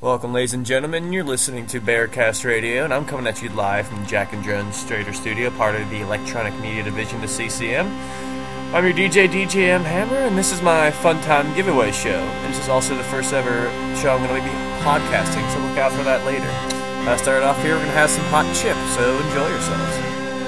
Welcome, ladies and gentlemen. You're listening to Bearcast Radio, and I'm coming at you live from the Jack and Jones Strader Studio, part of the Electronic Media Division to CCM. I'm your DJ M. Hammer, and this is my Fun Time Giveaway show. And this is also the first ever show I'm going to be podcasting, so look out for that later. Start off here, we're going to have some hot chips, so enjoy yourselves.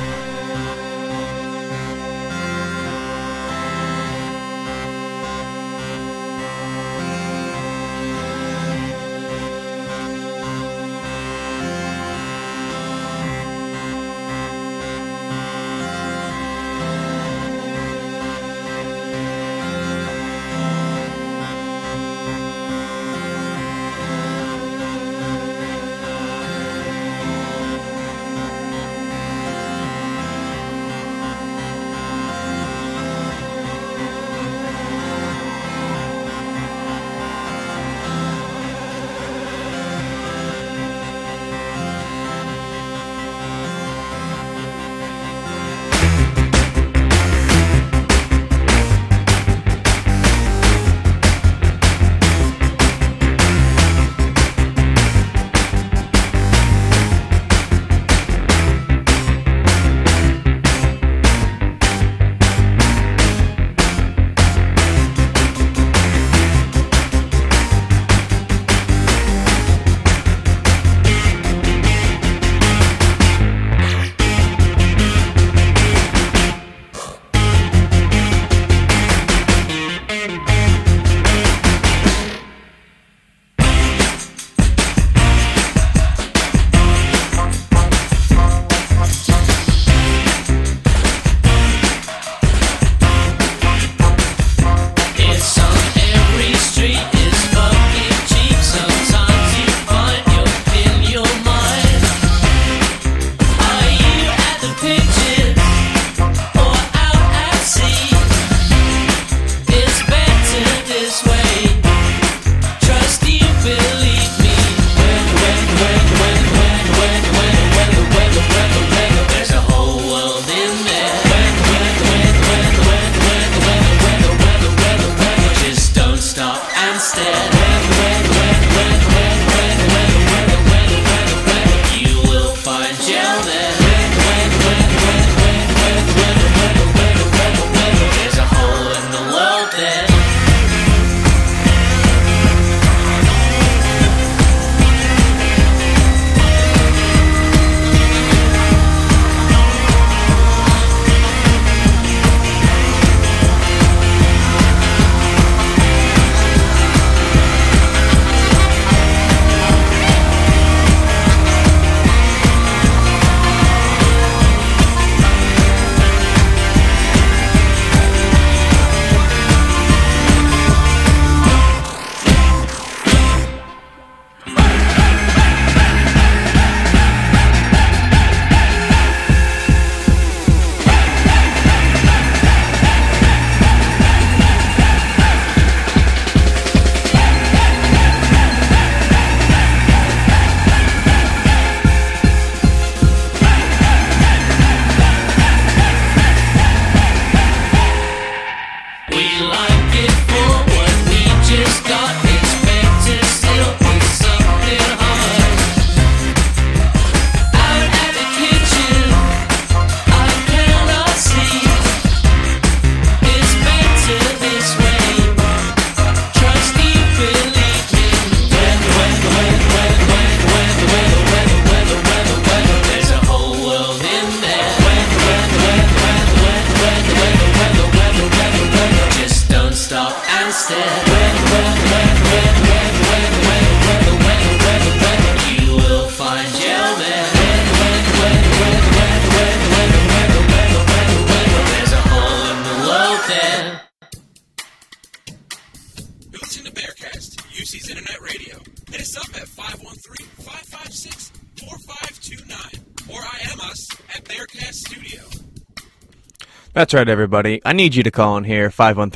That's right, everybody. I need you to call in here,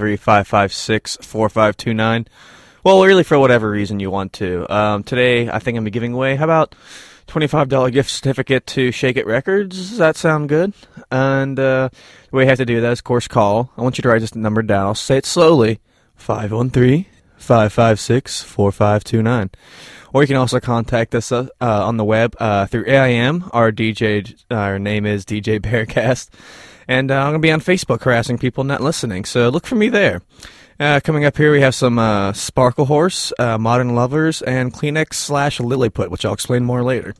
513-556-4529. Well, really, for whatever reason you want to. Today, I think I'm going to be giving away, how about $25 gift certificate to Shake It Records? Does that sound good? And the way you have to do that is, of course, call. I want you to write this number down. I'll say it slowly. 513 556-4529. Or you can also contact us on the web through AIM. Our name is DJ Bearcast. And I'm going to be on Facebook harassing people not listening, so look for me there. Coming up here, we have some Sparkle Horse, Modern Lovers, and Kleenex/Lilliput, which I'll explain more later.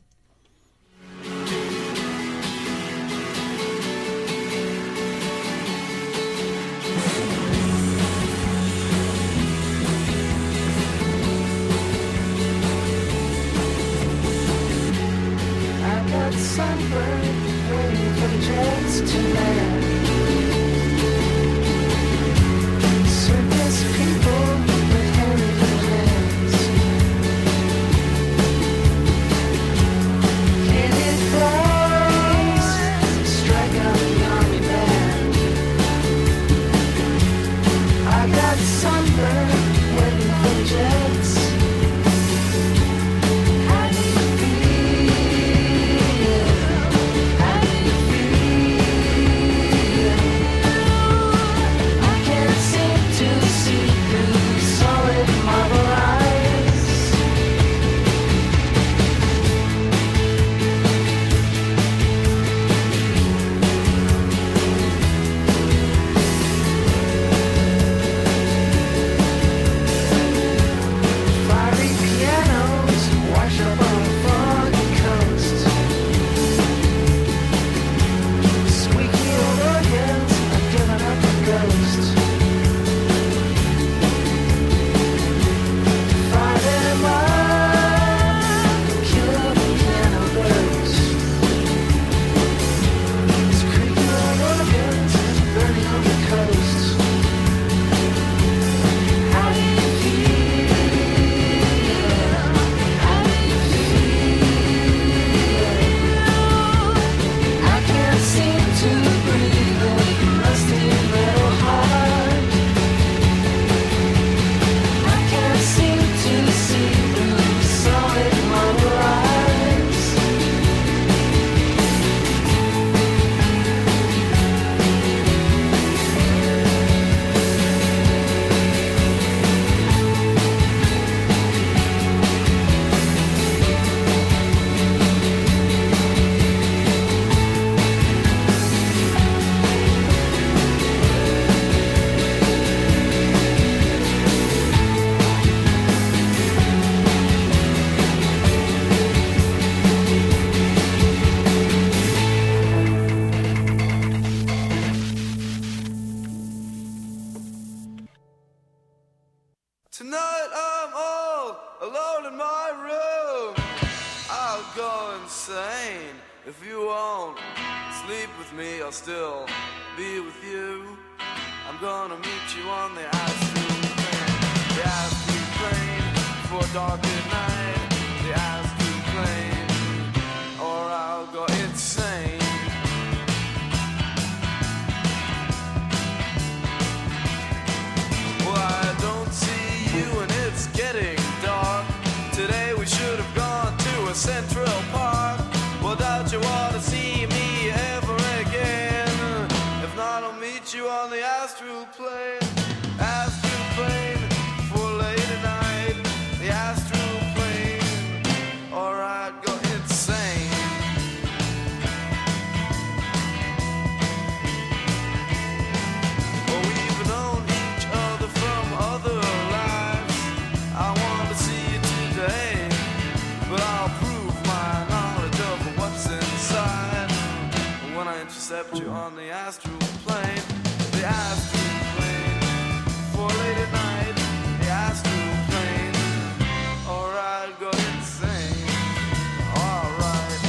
Tonight I'm all alone in my room. I'll go insane if you won't sleep with me. I'll still be with you. I'm gonna meet you on the astral plane. The astral plane for dark at night. The astral plane, or I'll go insane. Well, I don't see you and it's getting dark. Today we should have gone to a Central Park. Well, don't you want to see me ever again? If not, I'll meet you on the astral plane. Astral plane for late at night. The astral plane, or I'd go insane. Well, we've known each other from other lives. I want to see you today, but I'll prove my knowledge of what's inside when I intercept you on the astral plane. The astral plane for late at night. The astral plane, or I'd go insane. Alright.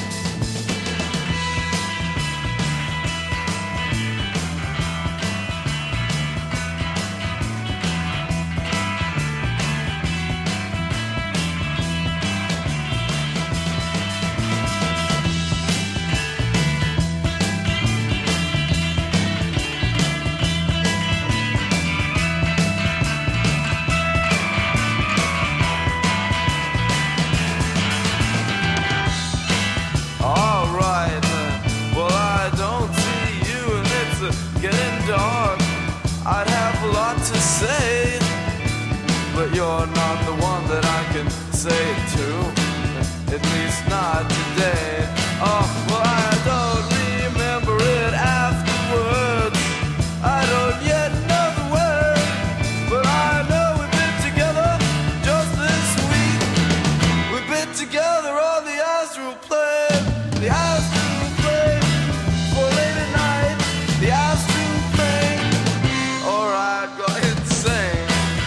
say it too, at least not today. Oh, well, I don't remember it afterwards. I don't yet know the word, but I know we've been together just this week. We've been together on the astral plane, the astral plane, for late at night, the astral plane. Alright, go insane.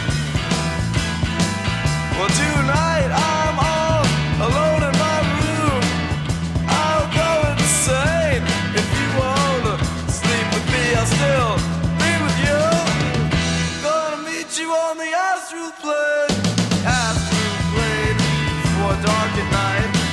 Well, tonight I'm all alone in my room. I'll go insane. If you wanna sleep with me, I'll still be with you. Gonna meet you on the astral plane for dark at night.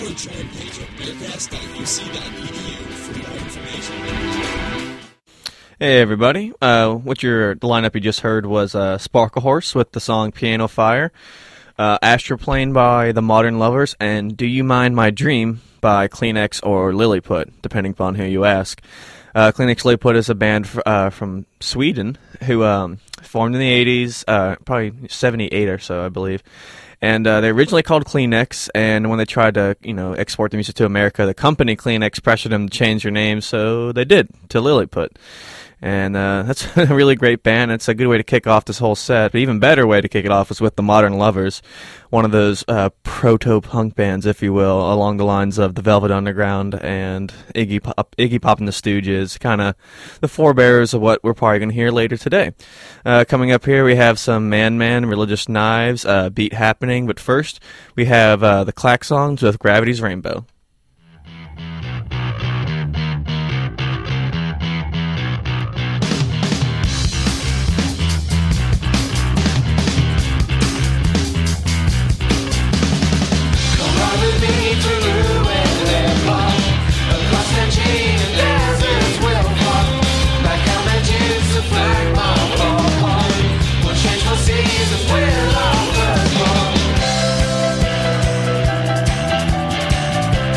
or join page at bearcast.uc.edu for more information. Hey everybody, the lineup you just heard was Sparkle Horse with the song Piano Fire, Astroplane by The Modern Lovers, and Do You Mind My Dream by Kleenex or Lilliput, depending upon who you ask. Kleenex Lilliput is a band from Sweden who formed in the 80s, probably 78 or so, I believe. And they originally called Kleenex, and when they tried to, export the music to America, the company Kleenex pressured them to change their name, so they did, to Lilliput. And that's a really great band. It's a good way to kick off this whole set. But even better way to kick it off was with the Modern Lovers, one of those proto-punk bands, if you will, along the lines of the Velvet Underground and Iggy Pop and the Stooges, kind of the forebearers of what we're probably going to hear later today. Coming up here, we have some Man, Religious Knives, Beat Happening. But first, we have the Klaxons with Gravity's Rainbow. We'll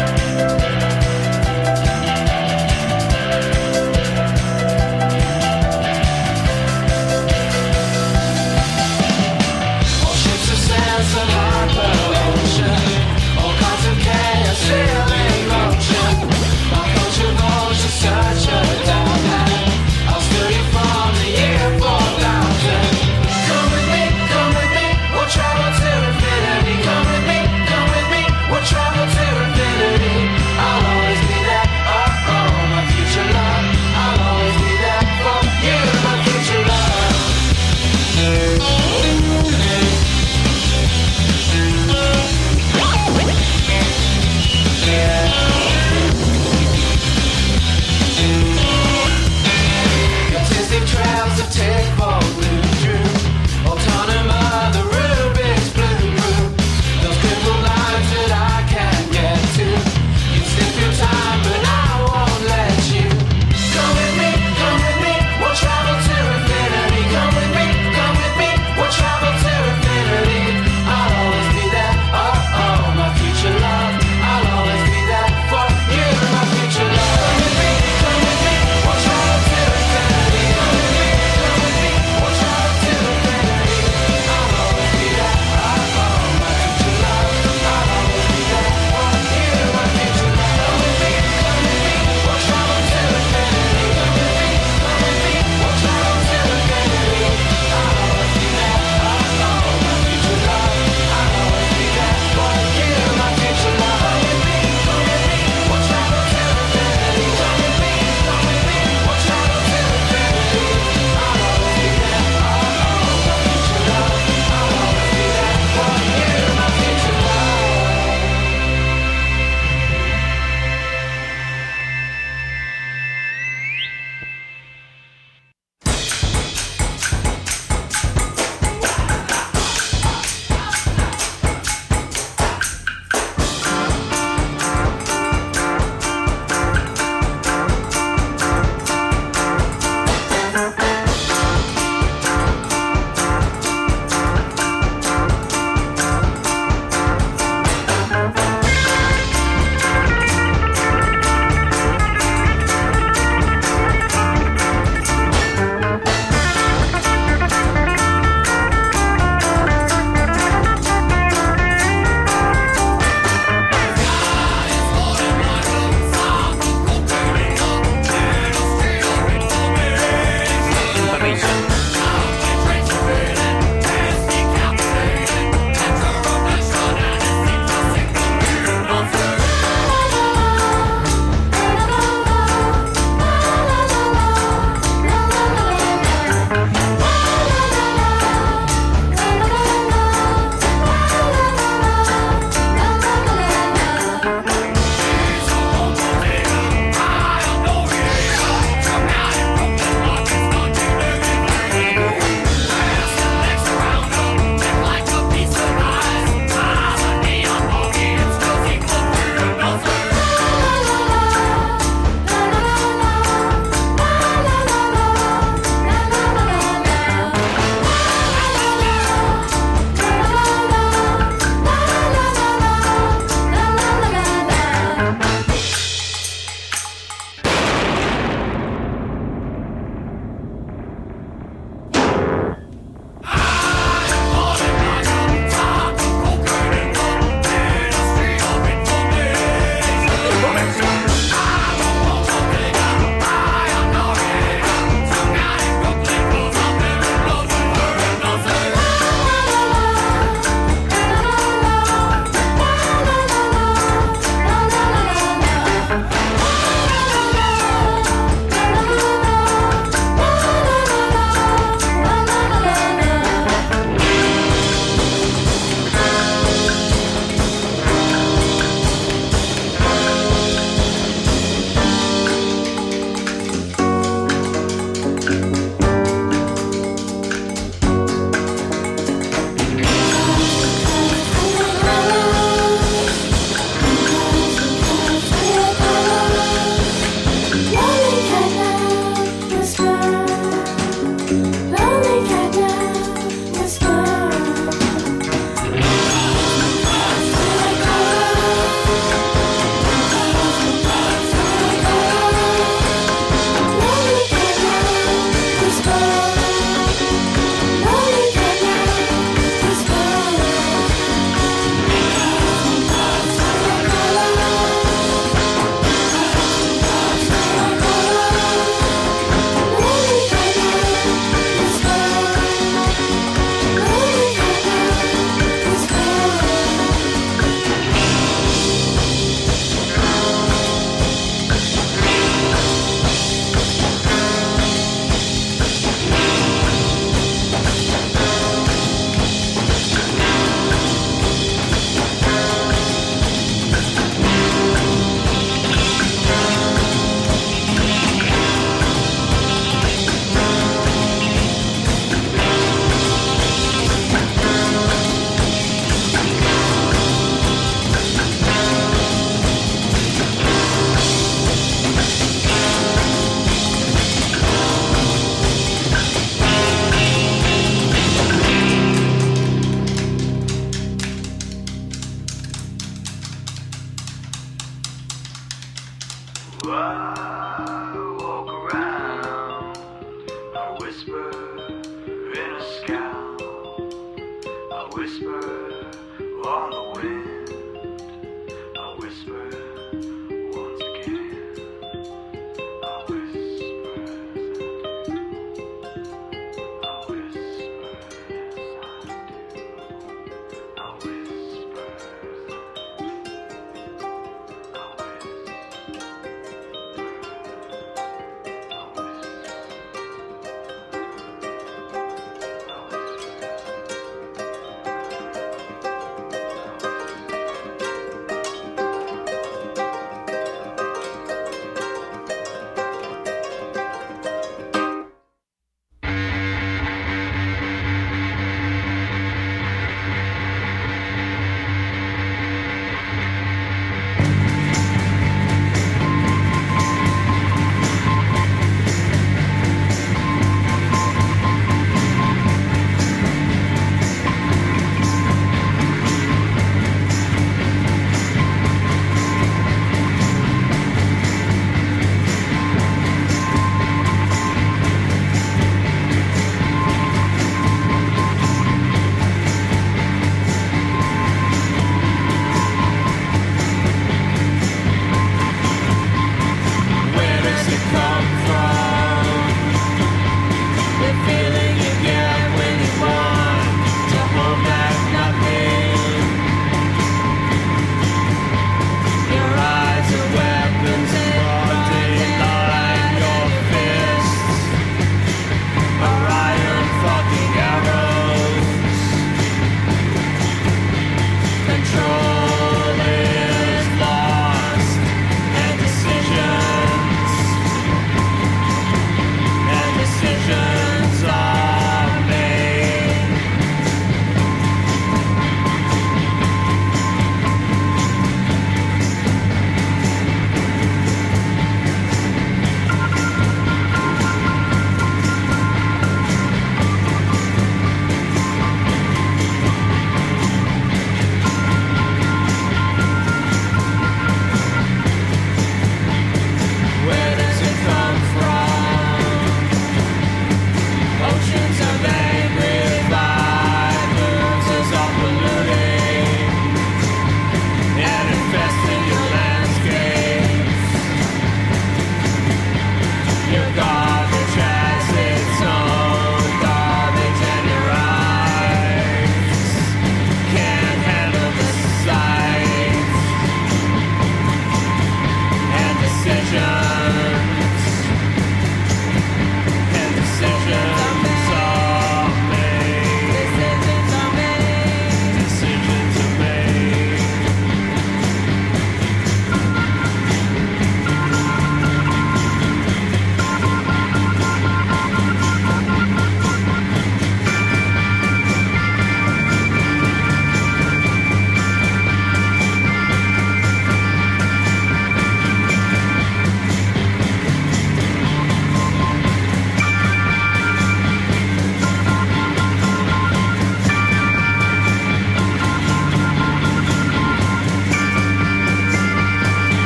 I walk around, I whisper in a scowl, I whisper on the wind, I whisper once again, I whisper as I do, I whisper as I do, I whisper as I do, I whisper.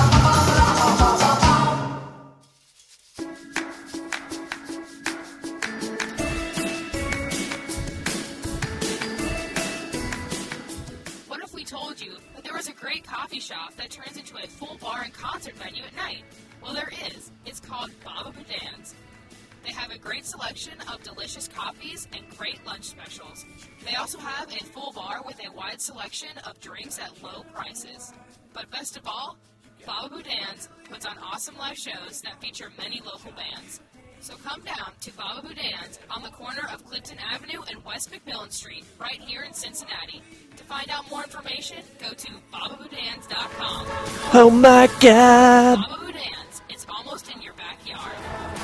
What if we told you that there was a great coffee shop that turns into a full bar and concert venue at night? Well, there is. It's called Baba Boudin's. They have a great selection of delicious coffees and great lunch specials. They also have a full bar with a wide selection of drinks at low prices. But best of all, Baba Boudin's puts on awesome live shows that feature many local bands. So come down to Baba Boudin's on the corner of Clifton Avenue and West McMillan Street, right here in Cincinnati. To find out more information, go to bababoudins.com. Oh my God! Baba Boudin's, it's almost in your backyard.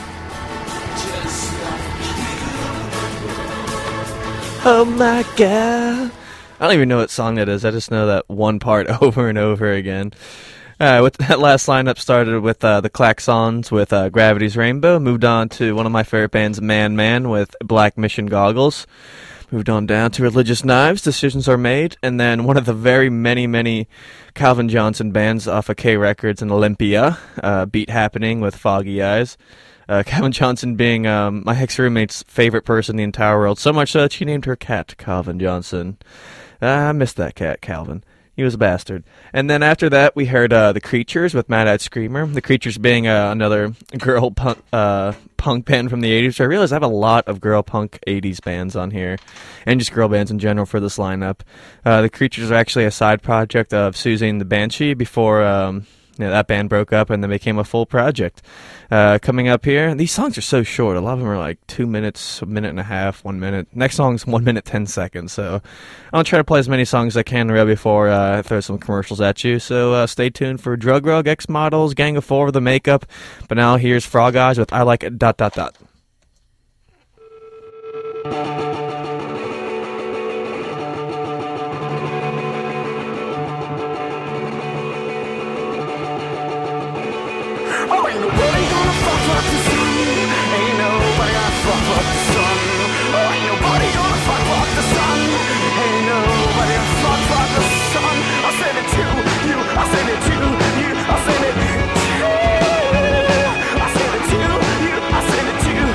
Oh my God! I don't even know what song that is. I just know that one part over and over again. With that last lineup started with the Klaxons with Gravity's Rainbow. Moved on to one of my favorite bands, Man Man, with Black Mission Goggles. Moved on down to Religious Knives, Decisions Are Made. And then one of the very many Calvin Johnson bands off of K Records and Olympia, Beat Happening with Foggy Eyes. Calvin Johnson being my ex-roommate's favorite person in the entire world, so much so that she named her cat Calvin Johnson. I missed that cat, Calvin. He was a bastard. And then after that, we heard The Creatures with Mad Eyed Screamer. The Creatures being another girl punk band from the 80s. I realize I have a lot of girl punk 80s bands on here, and just girl bands in general for this lineup. The Creatures are actually a side project of Susie and the Banshee before that band broke up and then became a full project. Coming up here, these songs are so short. A lot of them are like 2 minutes, a minute and a half, 1 minute. Next song's 1 minute, 10 seconds. So I'll try to play as many songs as I can right before I throw some commercials at you. So stay tuned for Drug Rug, X Models, Gang of Four with the Makeup. But now here's Frog Eyes with I Like It, ... Oh, ain't nobody gonna fuck like the sun. Ain't nobody gonna fuck like the sun. Oh, ain't nobody gonna fuck like the sun. Ain't nobody gonna fuck like the sun. I said it to you. I said it to you. I said it to you. I said it to you. I said it to you.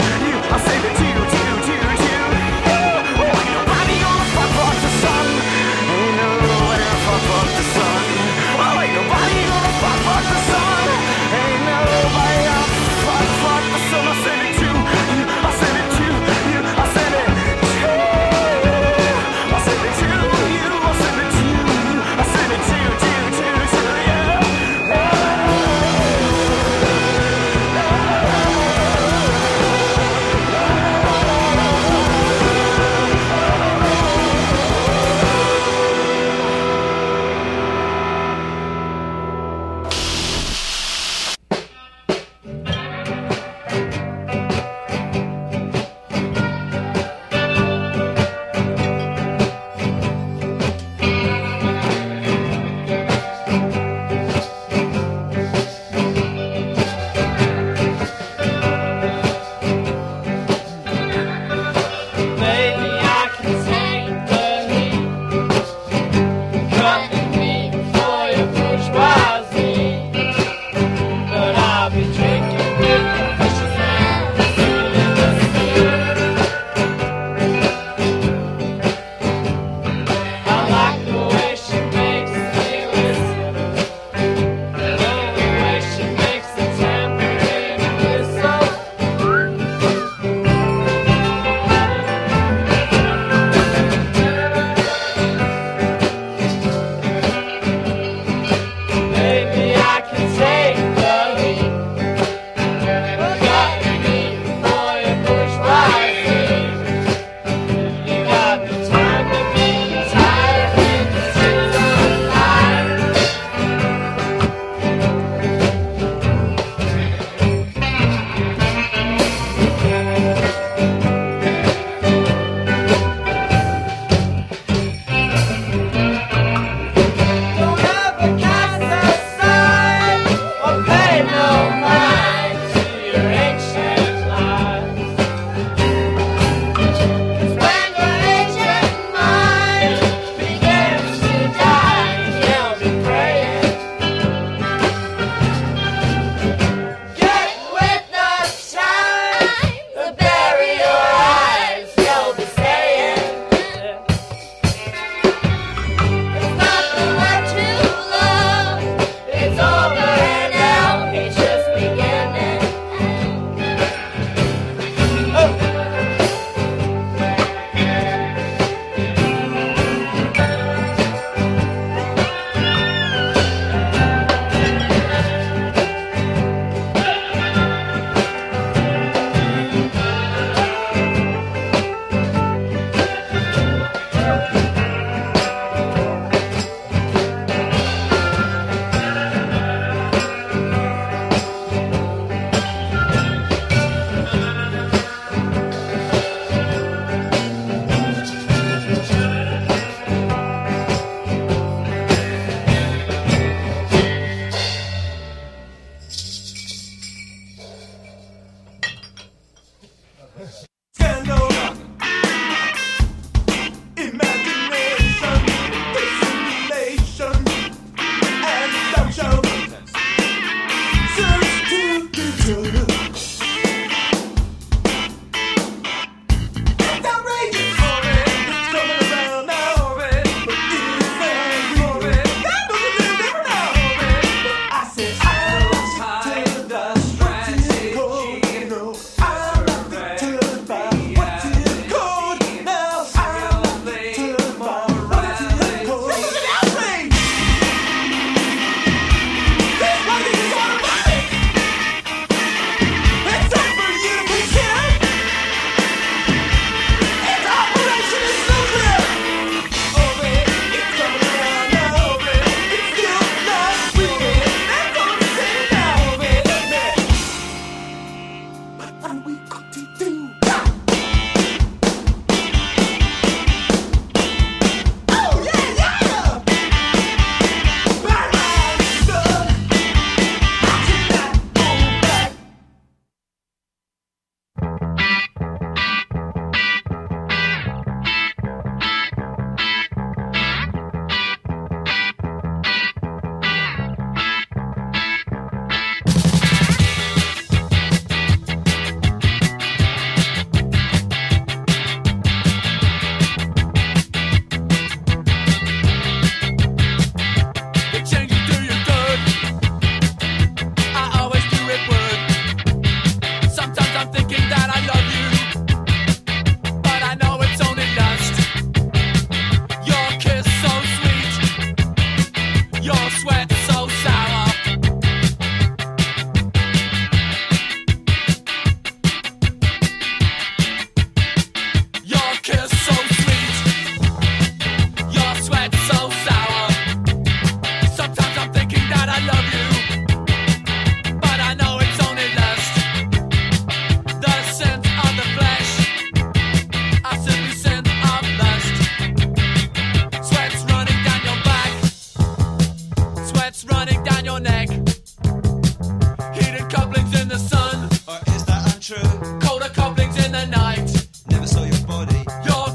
kiss so sweet, your sweat so sour. Sometimes I'm thinking that I love you, but I know it's only lust. The scent of the flesh, I simply scent of lust. Sweat's running down your back, sweat's running down your neck. Heated couplings in the sun, Or is that untrue? colder couplings in the night. Never saw your body. Your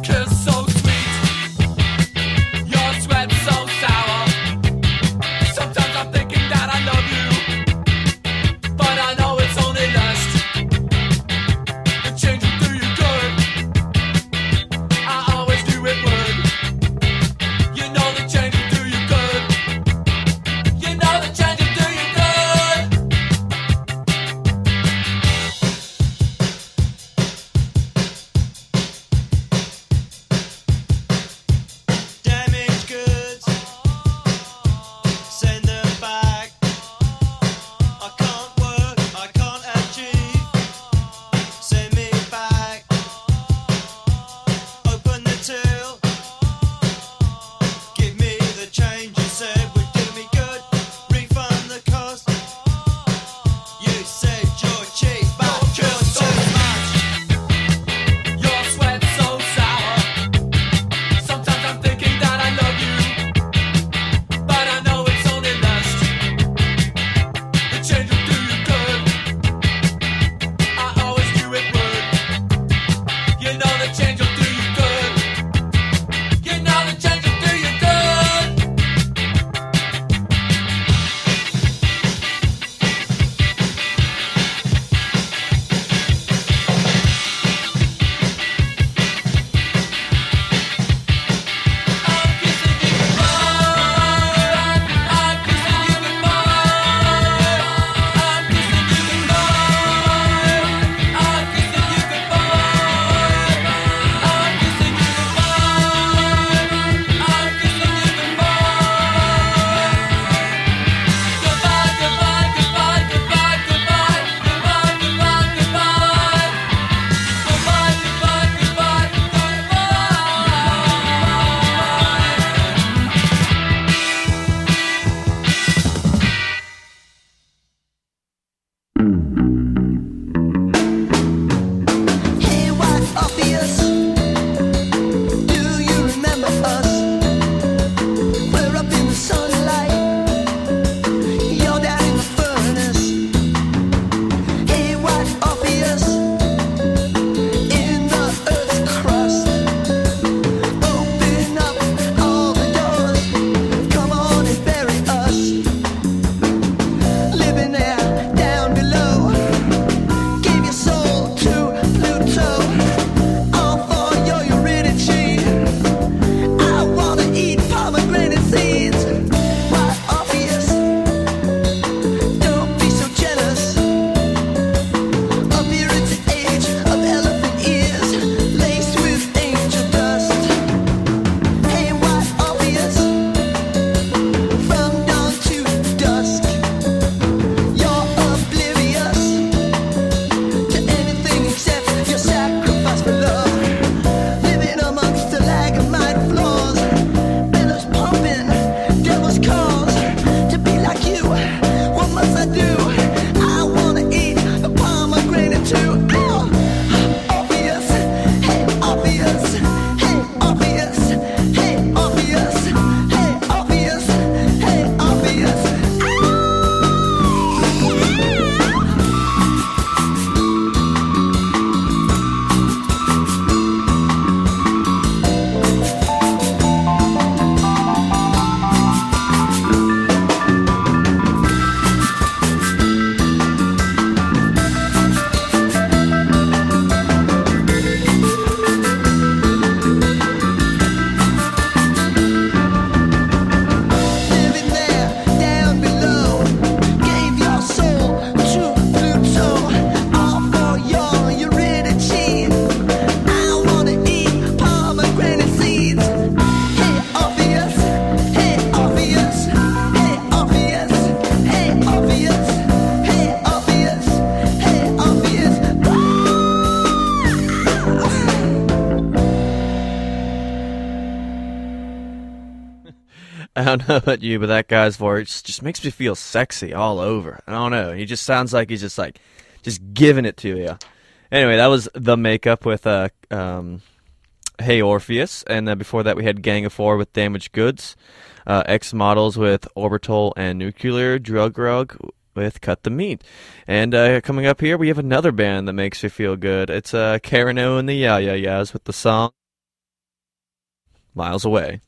I don't know about you, but that guy's voice just makes me feel sexy all over. I don't know. He just sounds like he's just giving it to you. Anyway, that was The Makeup with Hey Orpheus, and before that we had Gang of Four with Damaged Goods, X Models with Orbital, and Nuclear Drug Rug with Cut the Meat. And coming up here, we have another band that makes you feel good. It's Karen O and the Ya Ya Ya's with the song Miles Away.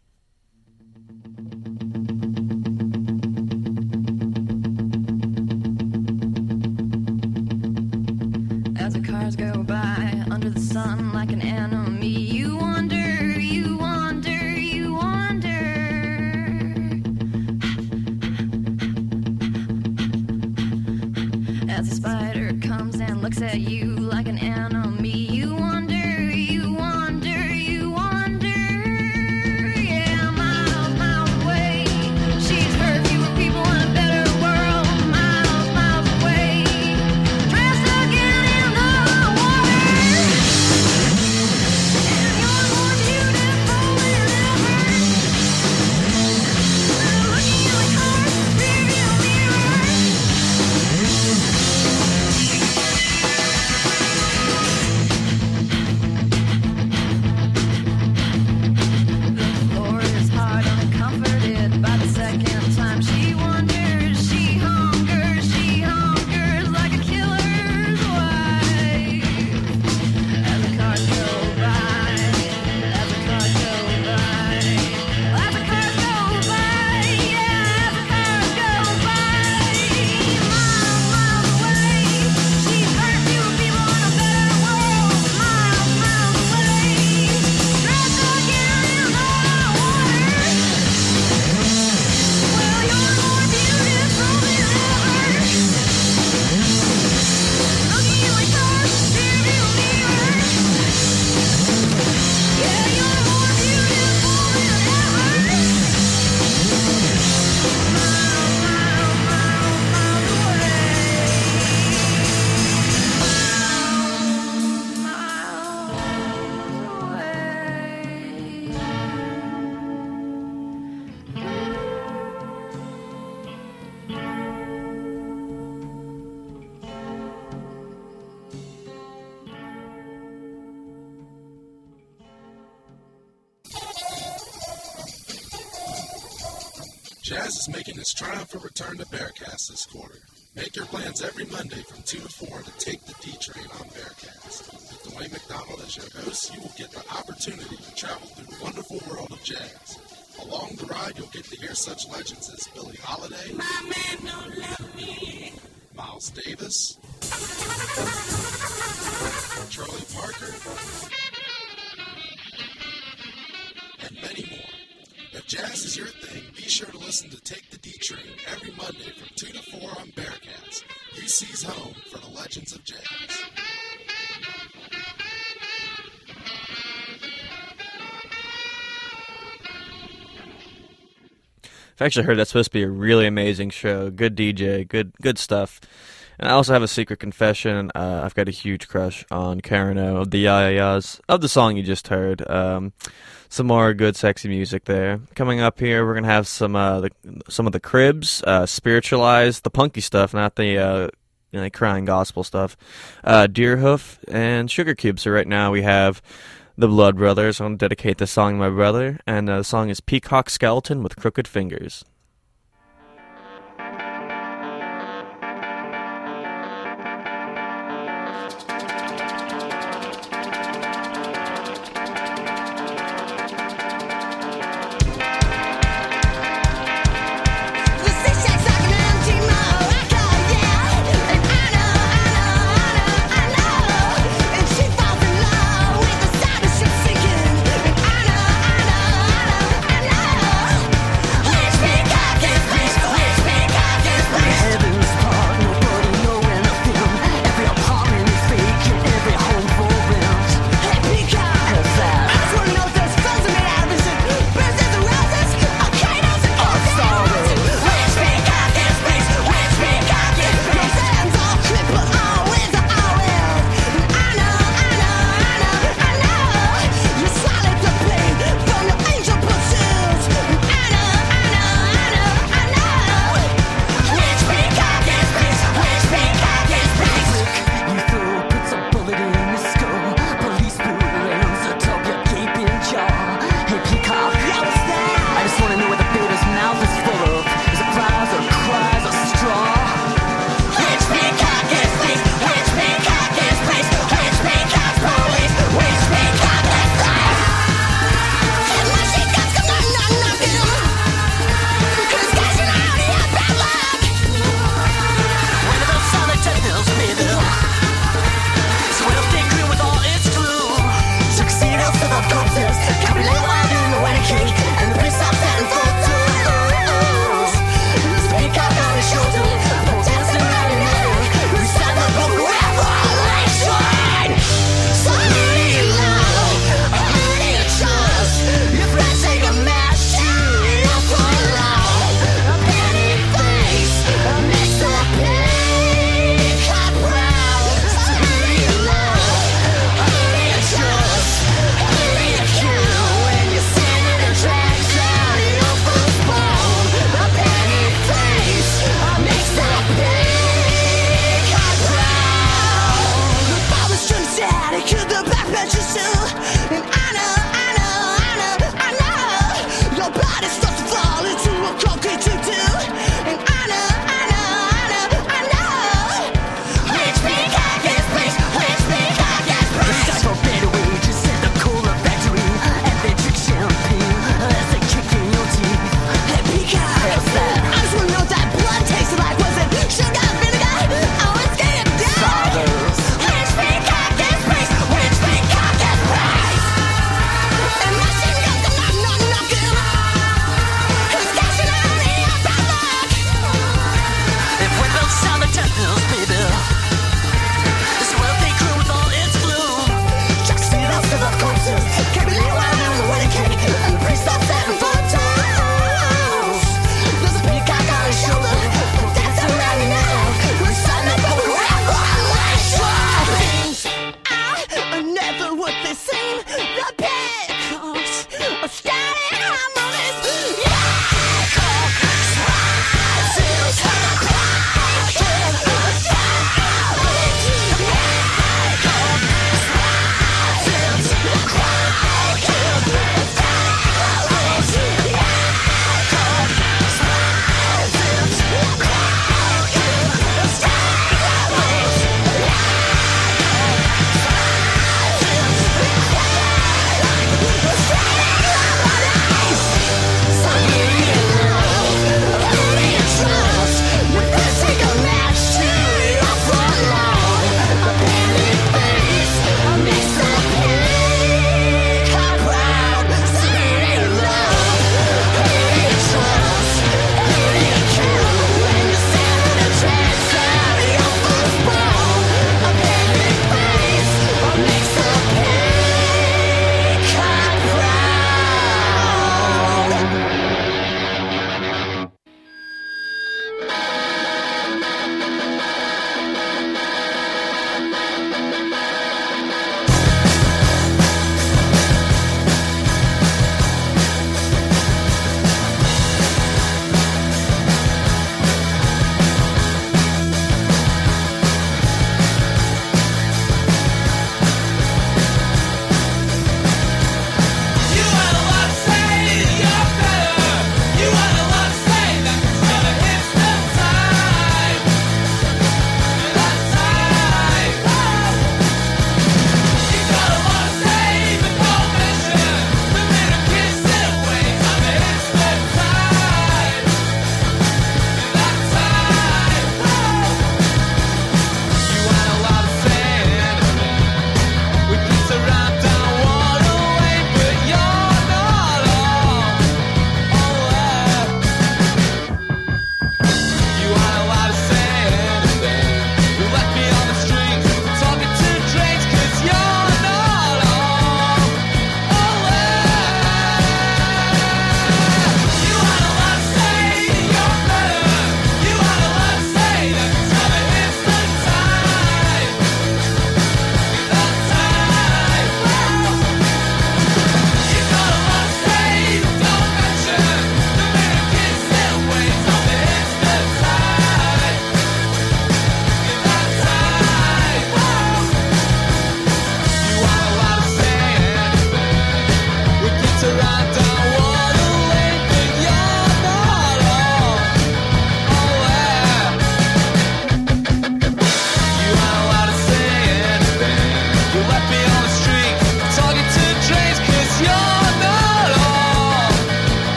As the cars go by under the sun like an enemy, you wonder, you wonder, you wonder. As a spider comes and looks at you like an enemy, you wonder, you wonder, you wonder. Yeah, miles, miles away. She's heard fewer people in a better world. Miles, miles away. Dressed again in the water. And you're more beautiful than ever. Looking in the car, rearview mirror. The floor is hard, uncomforted by the second time. She wonders, she hungers like a killer's wife. As the cars go by, as the cars go by, as the cars go by, yeah, as the cars go by. Miles, miles away, she's heard fewer people in a better world. Miles, miles away, dressed again in the water. Well, you're more beautiful than ever. Looking in the car, rearview mirror. Yeah, you're more beautiful than ever. Miles, miles, miles, miles away. Jazz is making its triumphant return to Bearcast this quarter. Make your plans every Monday from 2 to 4 to take the D train on Bearcast. With Dwayne McDonald as your host, you will get the opportunity to travel through the wonderful world of jazz. Along the ride, you'll get to hear such legends as Billie Holiday, Miles Davis, Charlie Parker, and many more. If jazz is your thing, be sure to listen to Take the D Train every Monday from 2 to 4 on Bearcats, UC's home for the legends of jazz. I've actually heard that's supposed to be a really amazing show. Good DJ, good stuff. And I also have a secret confession. I've got a huge crush on Karen O of the Ya Ya Ya's, of the song you just heard. Some more good, sexy music there. Coming up here, we're gonna have some of the Cribs, Spiritualized, the punky stuff, not the crying gospel stuff. Deerhoof and Sugar Cube. So right now we have the Blood Brothers. I want to dedicate this song to my brother, and the song is Peacock Skeleton with Crooked Fingers. The six shacks like an empty Morocco, yeah. And I know. And she falls in love with the sound of shit sinking. And I know. Let's pick When you stand in a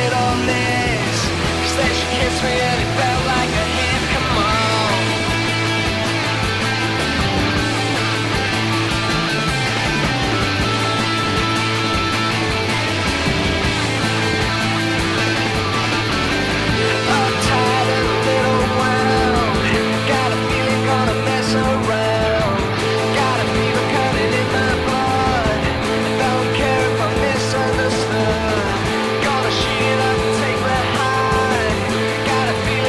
it all next. She said she kissed me and it felt like a hit. Come on. I'm tired and a little wound. Got a feeling gonna mess around. Got a fever cutting in my blood. I don't care if I'm misunderstood. Gonna shoot it up and take the high. Got a feeling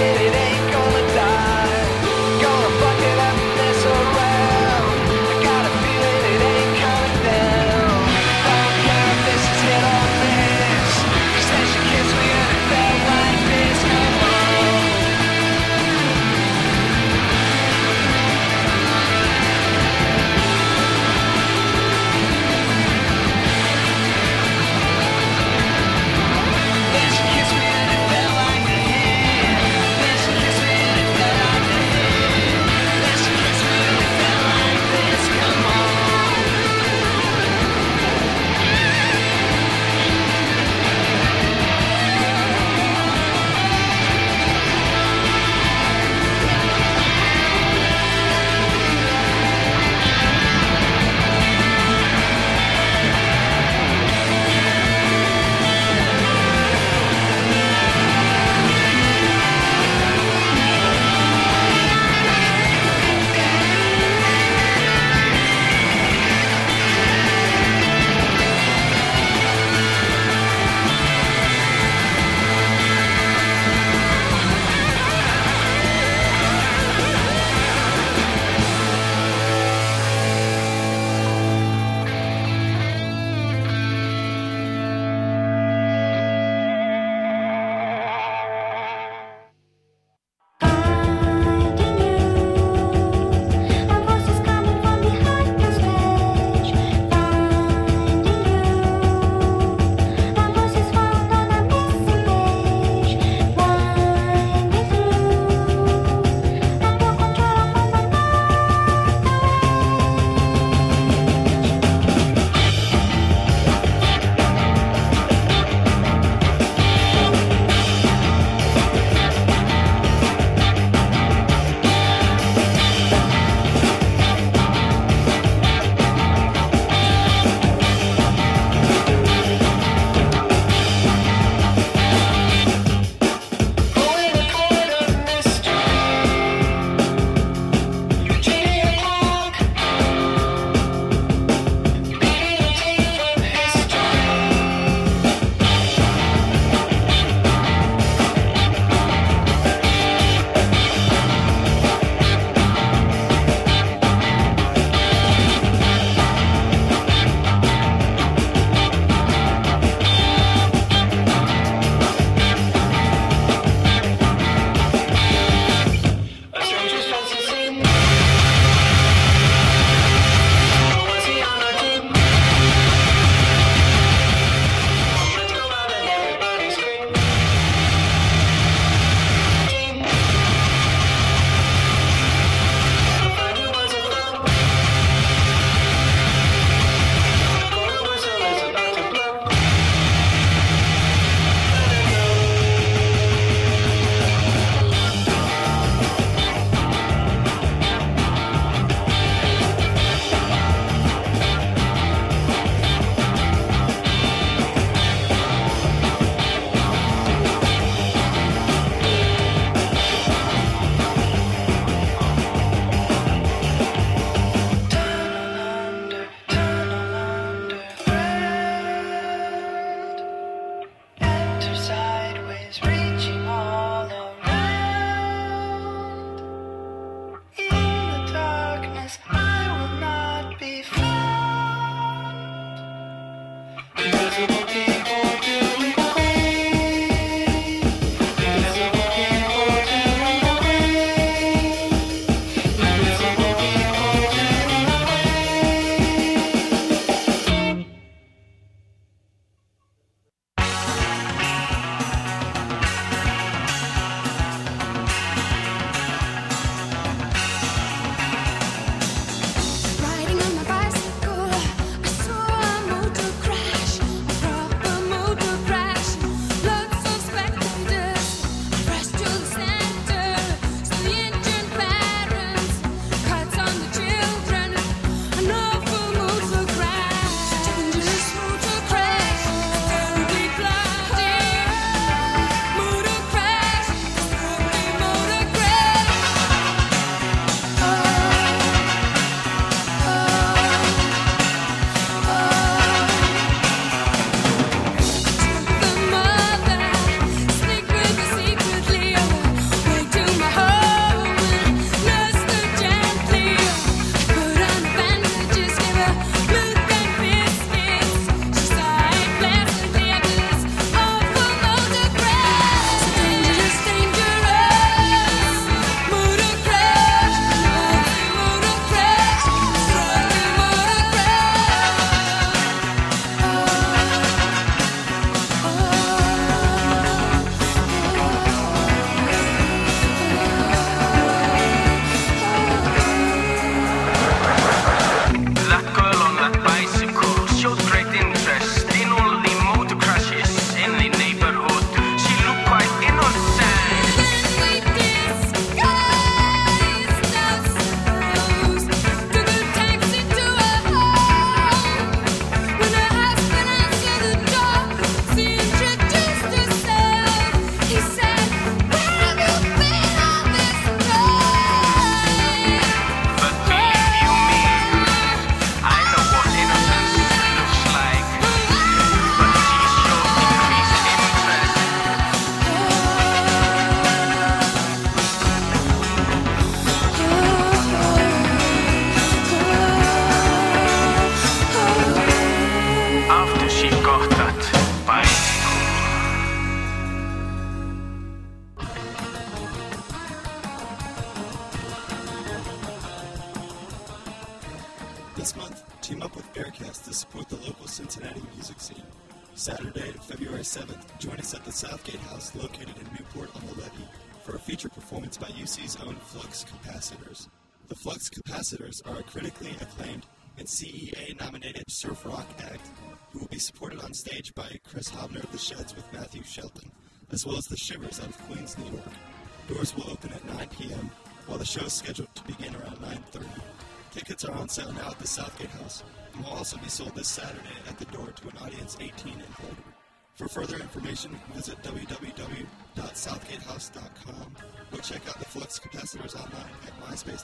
Bearcast to support the local Cincinnati music scene. Saturday, February 7th, join us at the Southgate House located in Newport on the Levee for a feature performance by UC's own Flux Capacitors. The Flux Capacitors are a critically acclaimed and CEA-nominated surf rock act who will be supported on stage by Chris Hobner of The Sheds with Matthew Shelton, as well as the Shivers out of Queens, New York. Doors will open at 9 p.m., while the show is scheduled to begin around 9:30. Tickets are on sale now at the Southgate House and will also be sold this Saturday at the door to an audience 18 and older. For further information, visit www.southgatehouse.com or check out the Flux Capacitors online at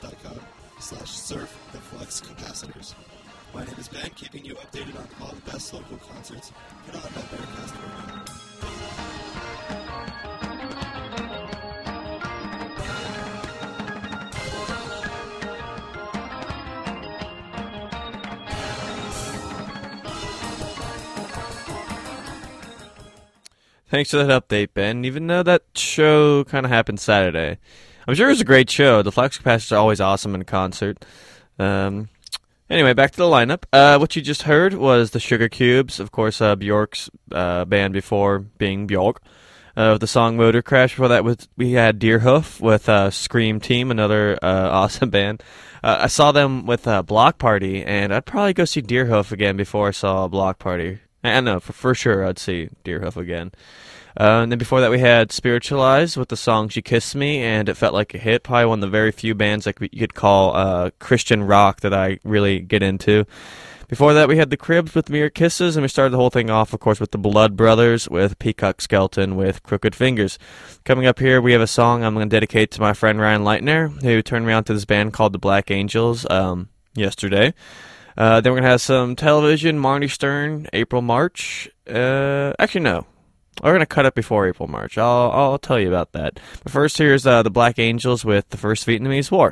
myspace.com/surfthefluxcapacitors. My name is Ben, keeping you updated on all the best local concerts put on by Bearcast Radio. Thanks for that update, Ben. Even though that show kind of happened Saturday, I'm sure it was a great show. The Flux Capacitors are always awesome in concert. Anyway, back to the lineup. What you just heard was the Sugar Cubes, of course, Bjork's band before being Bjork. The song Motor Crash. Before that, we had Deerhoof with Scream Team, another awesome band. I saw them with Block Party, and I'd probably go see Deerhoof again before I saw Block Party. I know, for sure I'd see Deerhoof again. And then before that we had Spiritualized with the song She Kissed Me, and it felt like a hit. Probably one of the very few bands that you could call Christian rock that I really get into. Before that we had the Cribs with Mere Kisses, and we started the whole thing off, of course, with the Blood Brothers with Peacock Skeleton with Crooked Fingers. Coming up here we have a song I'm going to dedicate to my friend Ryan Leitner, who turned me on to this band called the Black Angels yesterday. Then we're going to have some television, Marty Stern, April, March. Actually, no. We're going to cut it before April, March. I'll tell you about that. But first, here's the Black Angels with the First Vietnamese War.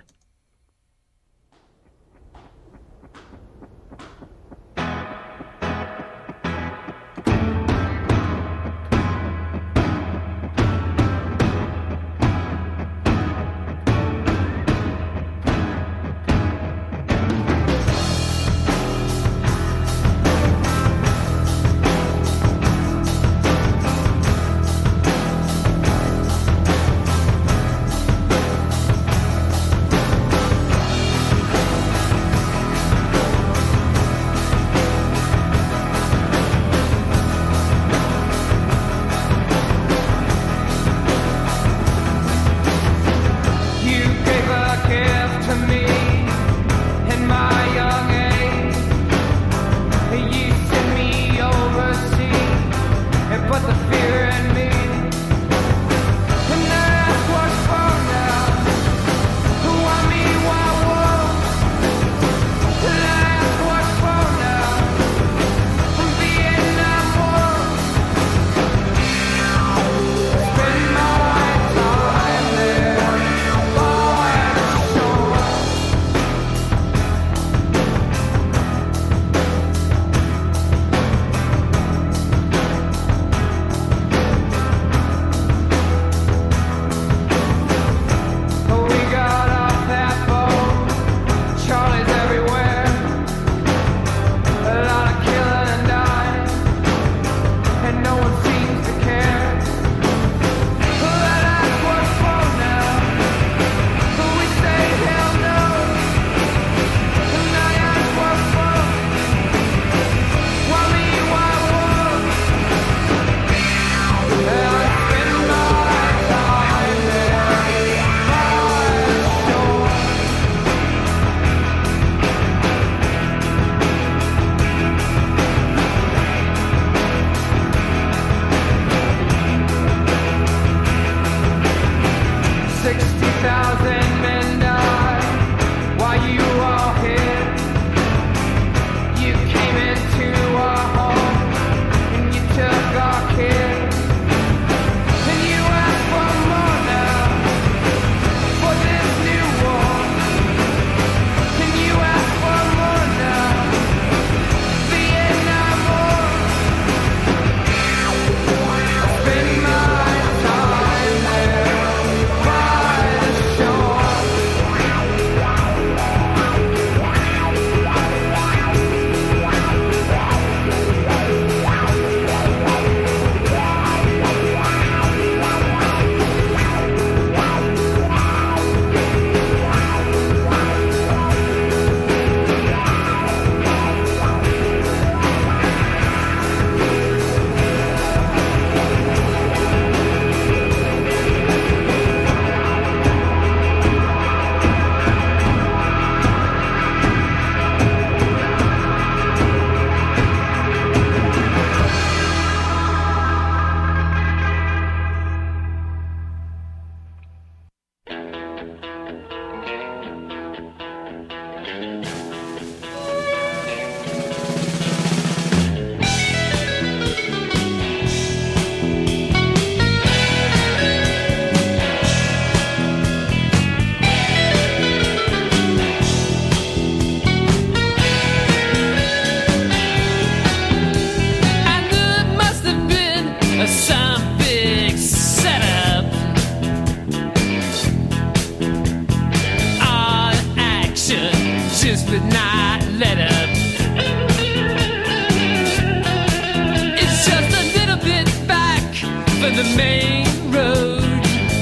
the main road,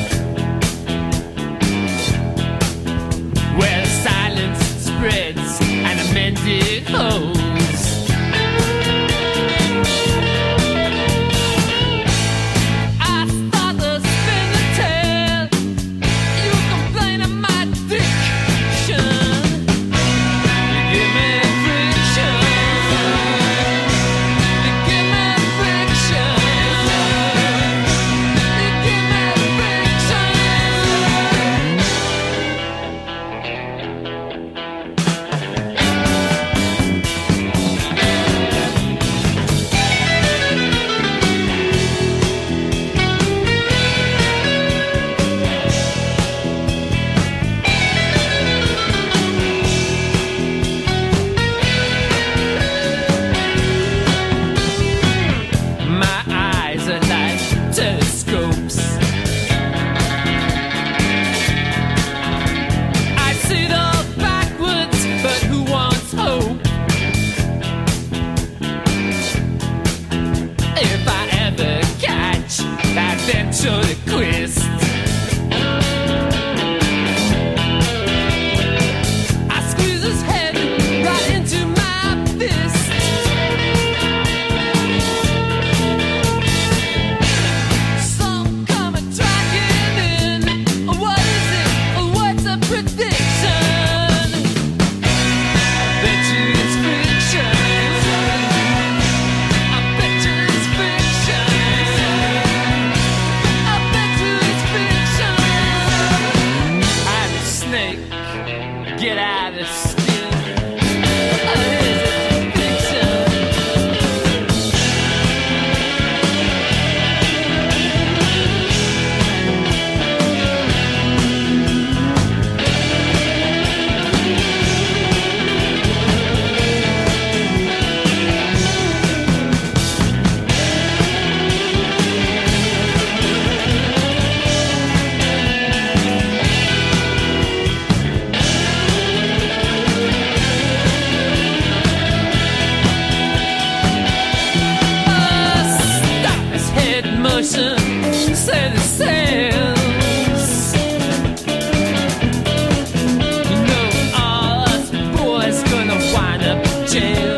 where the silence spreads and the mended holds. I start to spin the tale. You complain of my diction. You give me friction. You give me friction. You give me friction. My eyes are like telescopes. I see it all backwards, but who wants hope? If I ever catch that ventriloquist, I squeeze his head right into my fist. Some come tracking in. What is it? What's a prediction? I bet you it's fiction. I bet you it's fiction. I bet you it's fiction. I'm a snake. Get out of skin. Is it fiction? Stop his head motion, say the sails. You know all us boys gonna wind up in jail.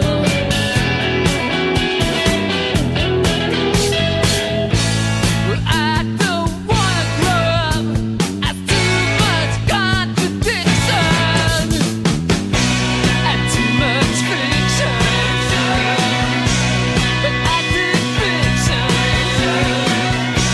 Well, I don't wanna grow up. That's too much contradiction and too much fiction. But I did fiction.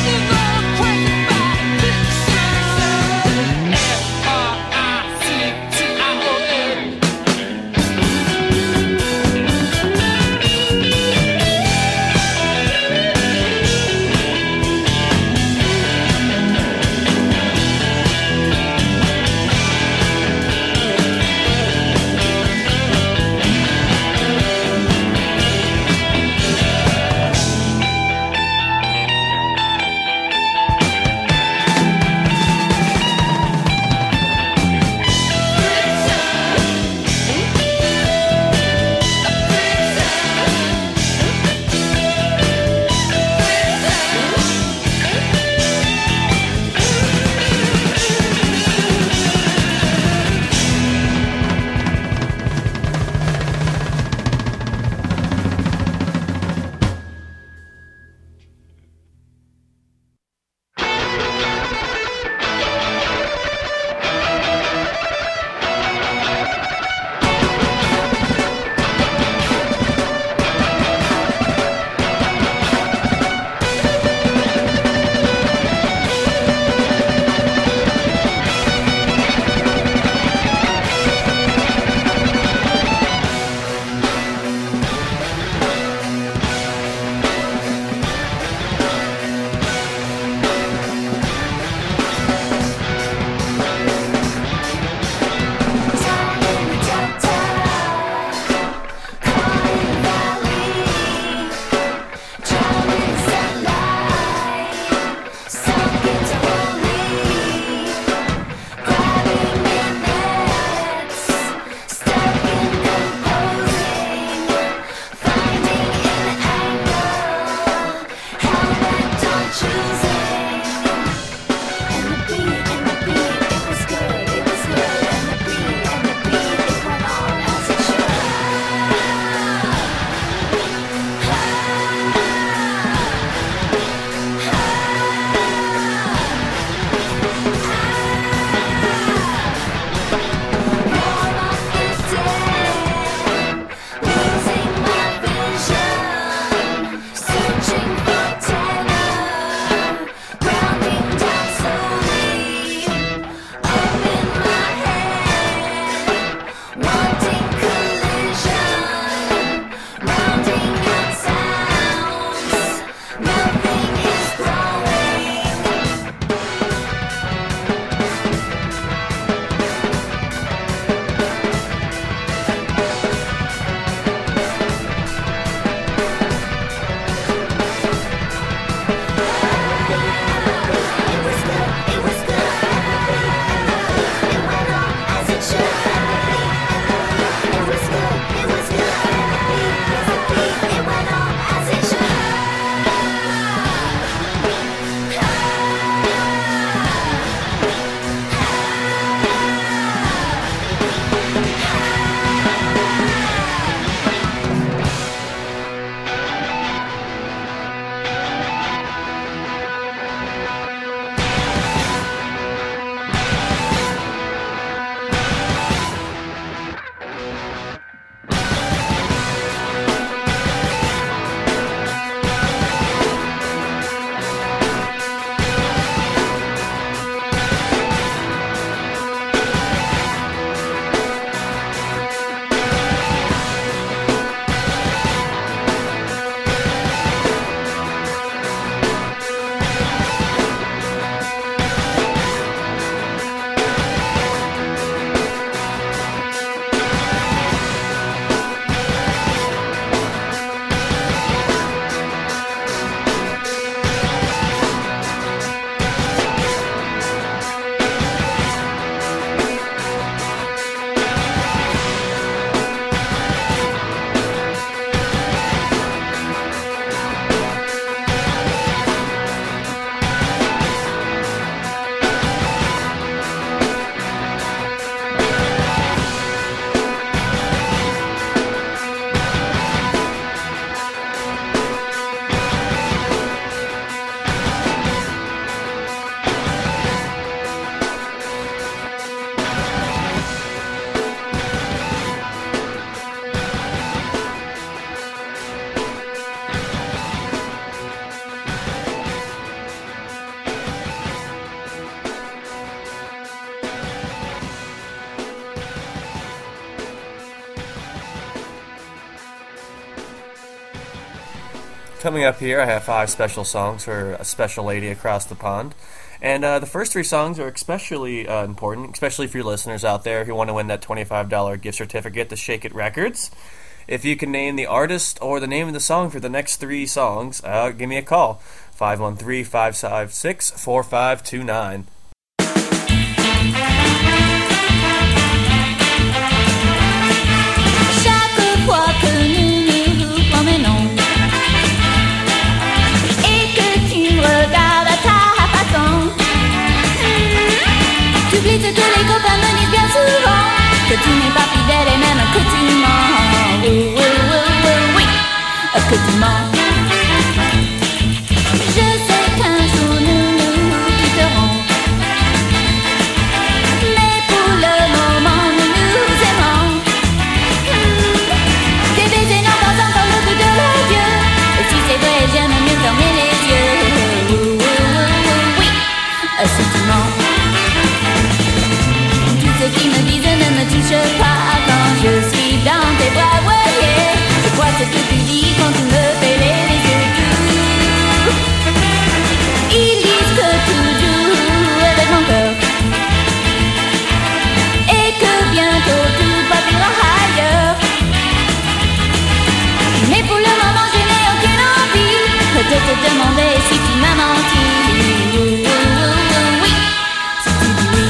Coming up here, I have 5 special songs for a special lady across the pond. And the first 3 songs are especially important, especially for your listeners out there who want to win that $25 gift certificate to Shake It Records. If you can name the artist or the name of the song for the next 3 songs, give me a call. 513-556-4529. Chaque fois que nous nous promenons et que tu me regardes à ta façon, tu oublies que tous les copains me disent bien souvent que tu n'es pas fidèle et même que tu mens. Oui, oui, oui, oui, oui, que tu mens. Je sais qu'un jour nous nous quitterons, mais pour le moment nous nous aimons. Tes baisers n'entendent encore le goût de l'adieu, et si c'est vrai j'aime mieux fermer les yeux. Oui, oui, oui, oui, si tu mens. Tout ce qui me disent ne me touche pas quand je suis dans tes bras, voyez. Je crois ce que tu dis quand tu me fais les yeux doux. Ils disent que tu joues avec mon cœur et que bientôt tout partira ailleurs. Mais pour le moment je n'ai aucune envie de te demander si tu m'as menti. Oui, si tu dis oui.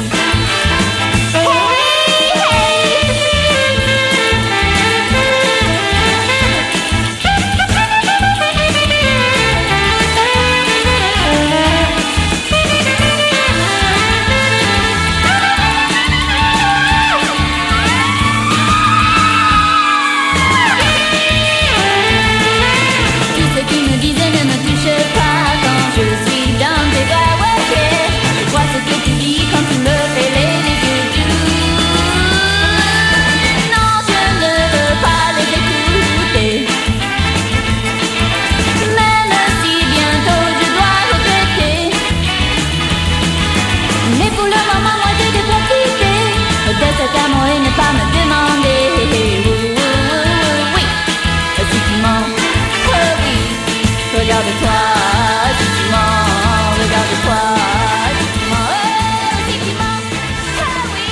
Cet amour et ne pas me demander. Oui, si tu mens, oh oui, regarde-toi, si tu mens, regarde-toi, si tu mens, oh, si tu mens, oh oui,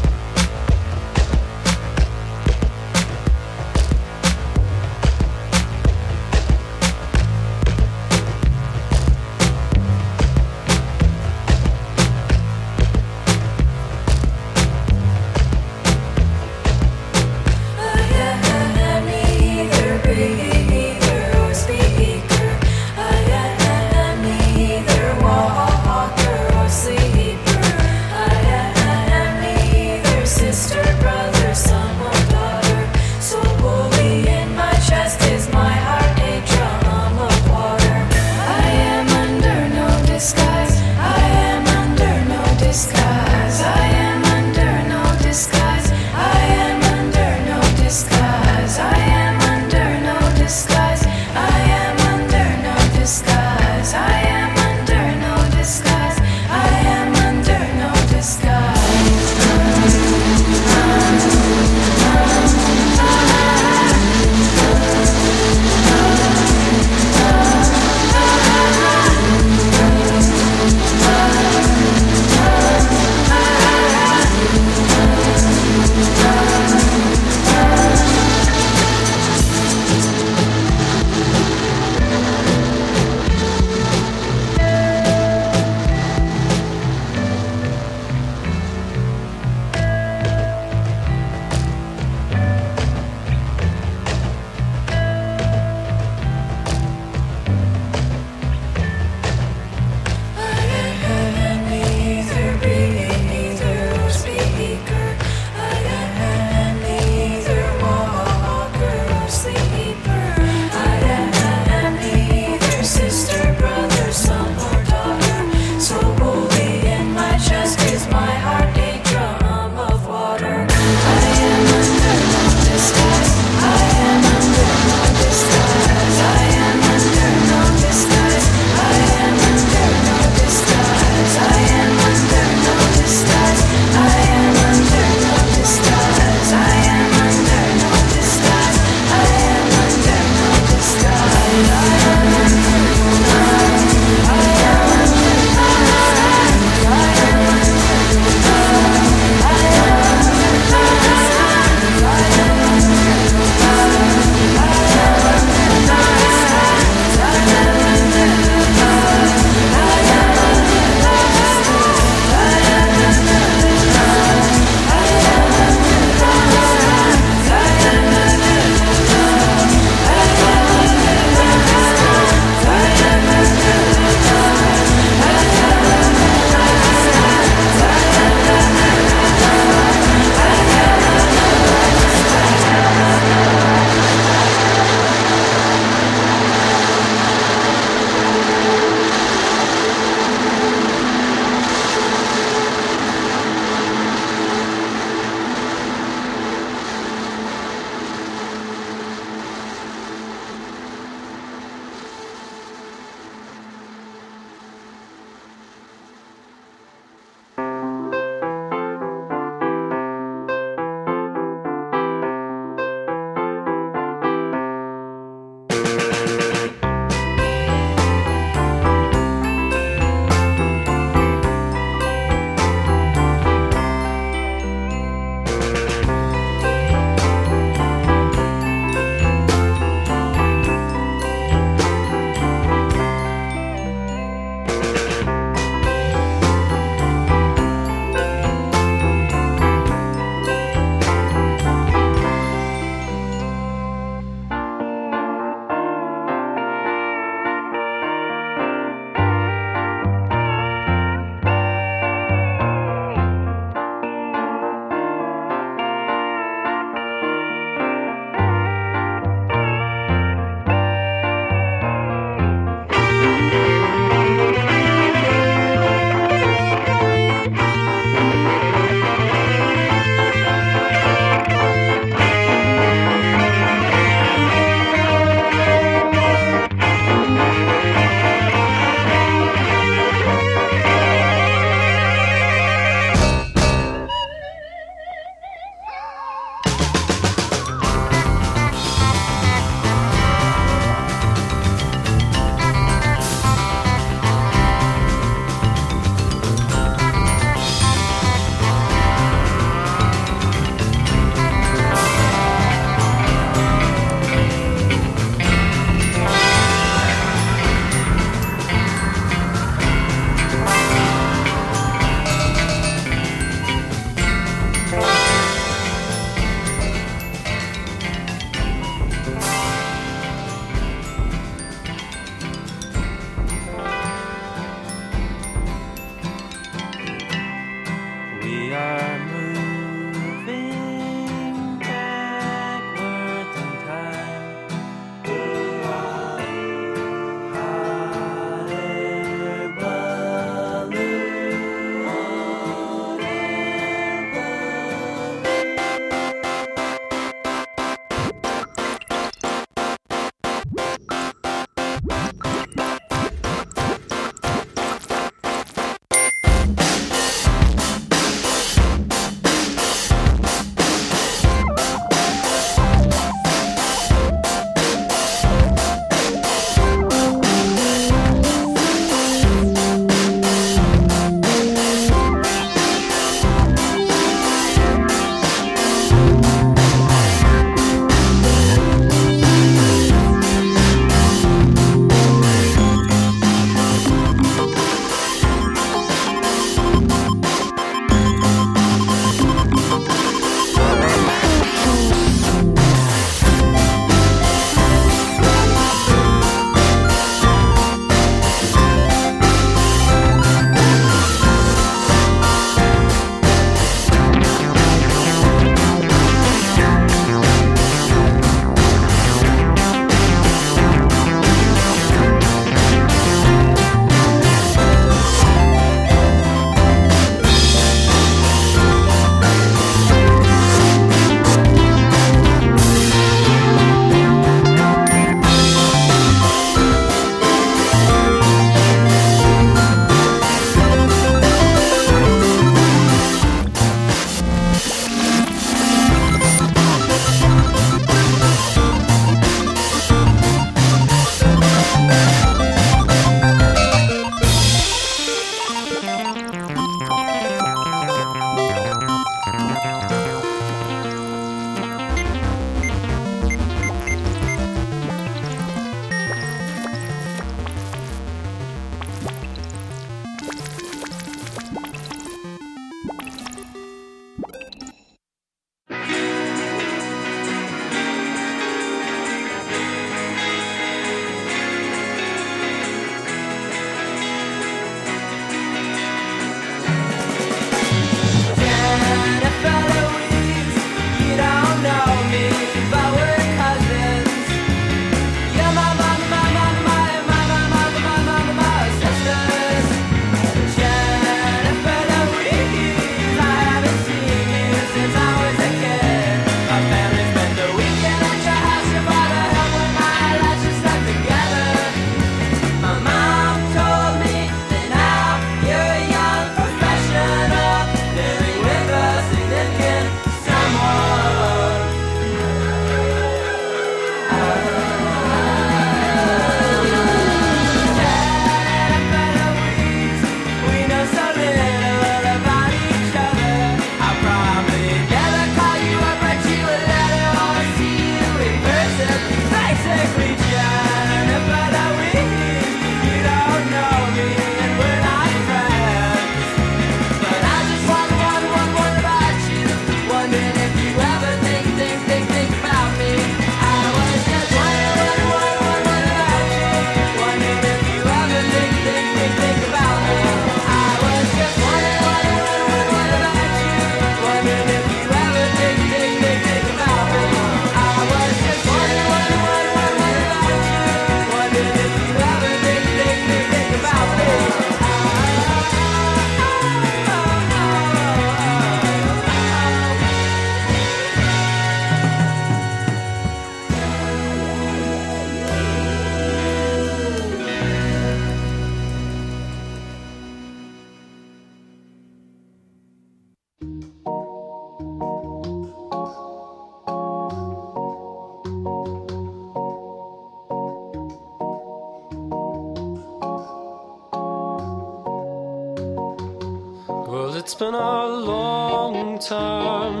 it's been a long time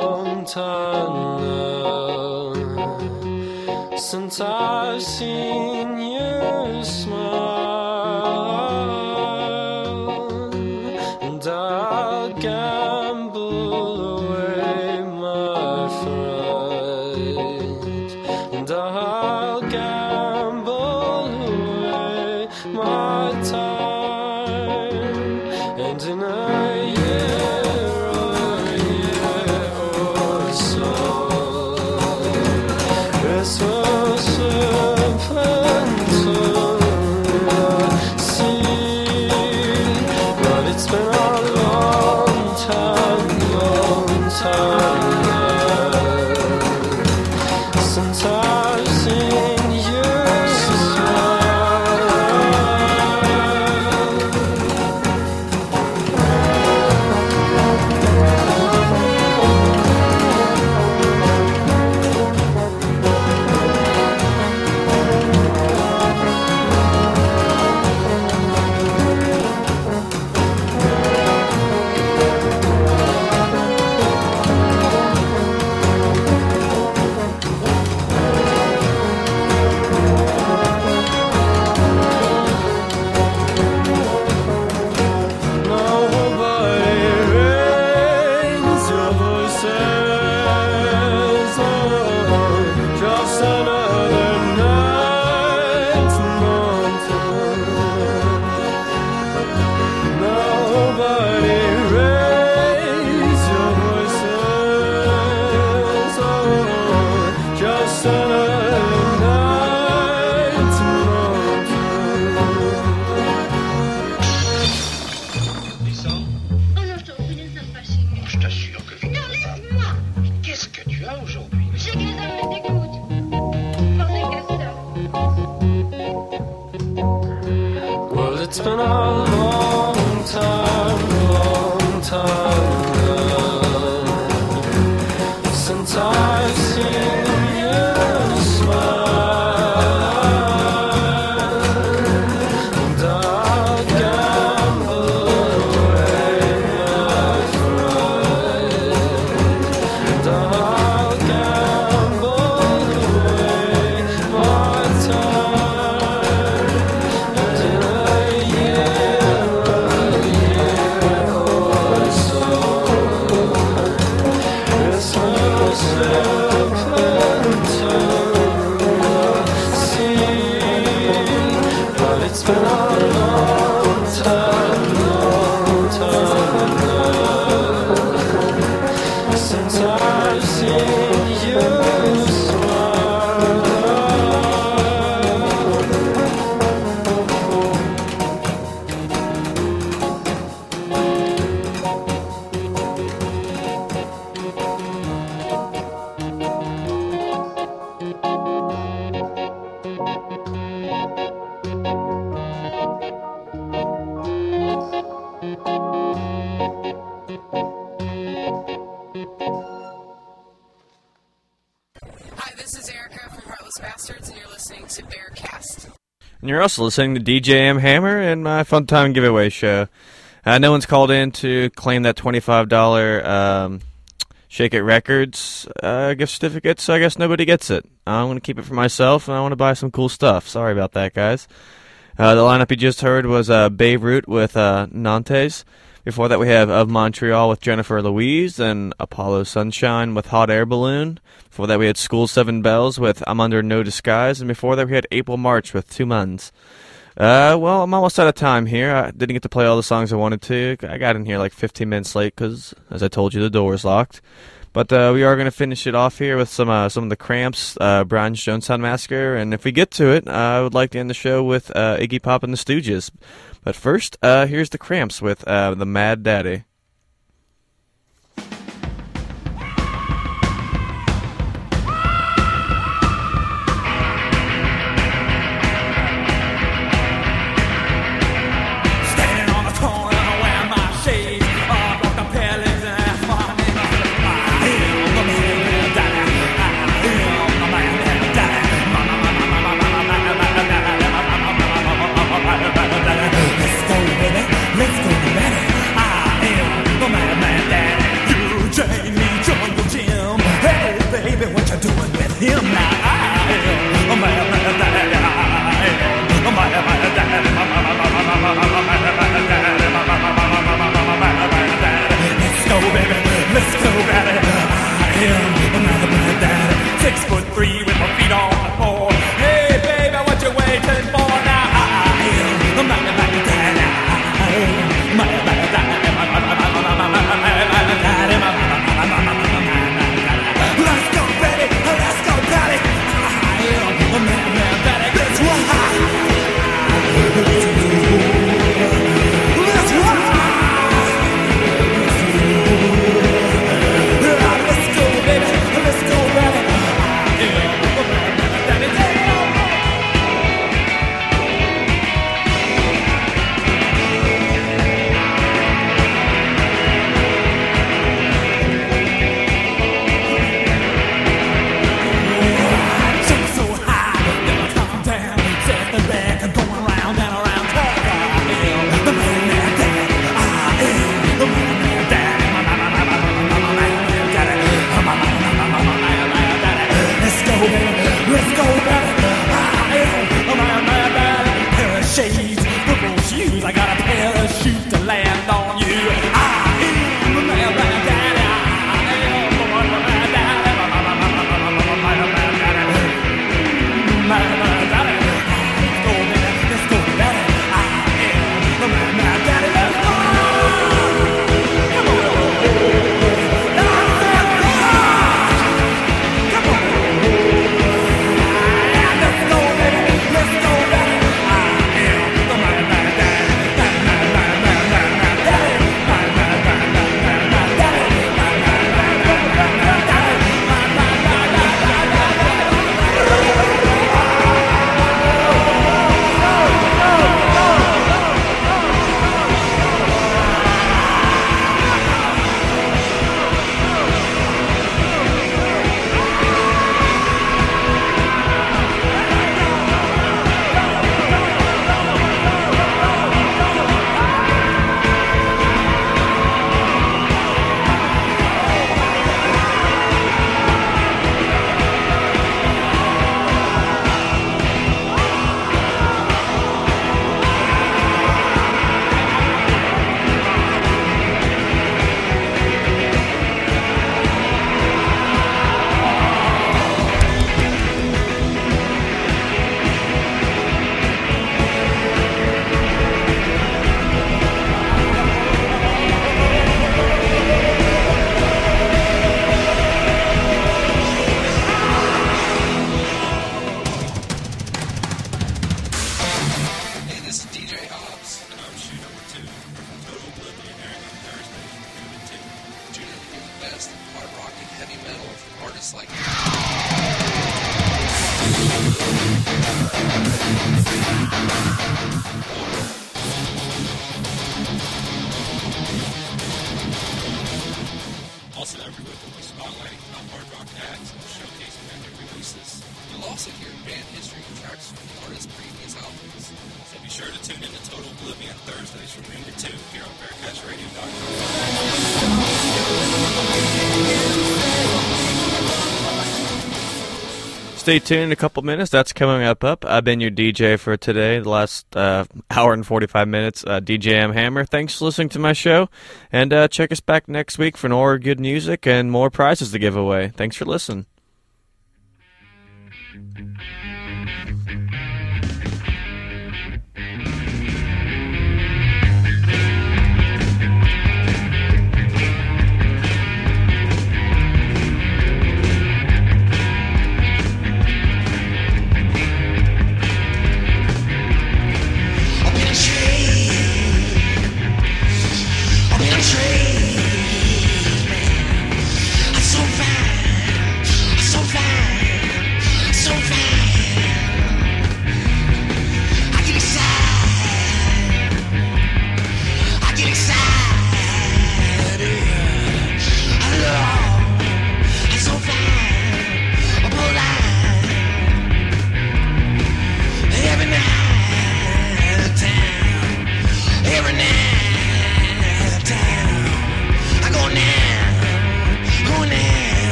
now since I've seen you smile, and I'll gamble away my fright, and I'll gamble away my time, and in a year or so, this will slip into the sea. But it's been a long time now since I've seen you It's been a long time now since I've seen you smile, and I'll gamble away my fright, and I'll gamble away my time, and in a it's been a long time now since I've seen you smile. Hi, this is Erica from Heartless Bastards, and you're listening to Bearcast. And you're also listening to DJ M. Hammer and my Fun Time Giveaway show. No one's called in to claim that $25 Shake It Records gift certificate, so I guess nobody gets it. I'm going to keep it for myself, and I want to buy some cool stuff. Sorry about that, guys. The lineup you just heard was Beirut with Nantes. Before that, we have Of Montreal with Jennifer Louise, and Apollo Sunshine with Hot Air Balloon. Before that, we had School 7 Bells with I'm Under No Disguise, and before that, we had April March with 2 Months. Well, I'm almost out of time here. I didn't get to play all the songs I wanted to. I got in here like 15 minutes late because, as I told you, the door was locked. But we are going to finish it off here with some of the Cramps, Brian Jonestown Massacre, and if we get to it, I would like to end the show with Iggy Pop and the Stooges. But first, here's the Cramps with the Mad Daddy. Let's go, baby. Let's go, baby. I am metal from artists like Also every week we'll be spotlighting top hard rock acts and showcasing their new releases. You'll also hear band history and tracks from the artist's previous albums. So be sure to tune in to Total Oblivion Thursdays from noon to 2 here on BearcatchRadio.com. Stay tuned in a couple minutes. That's coming up. I've been your DJ for today, the last hour and 45 minutes. DJ M. Hammer. Thanks for listening to my show. And check us back next week for more good music and more prizes to give away. Thanks for listening.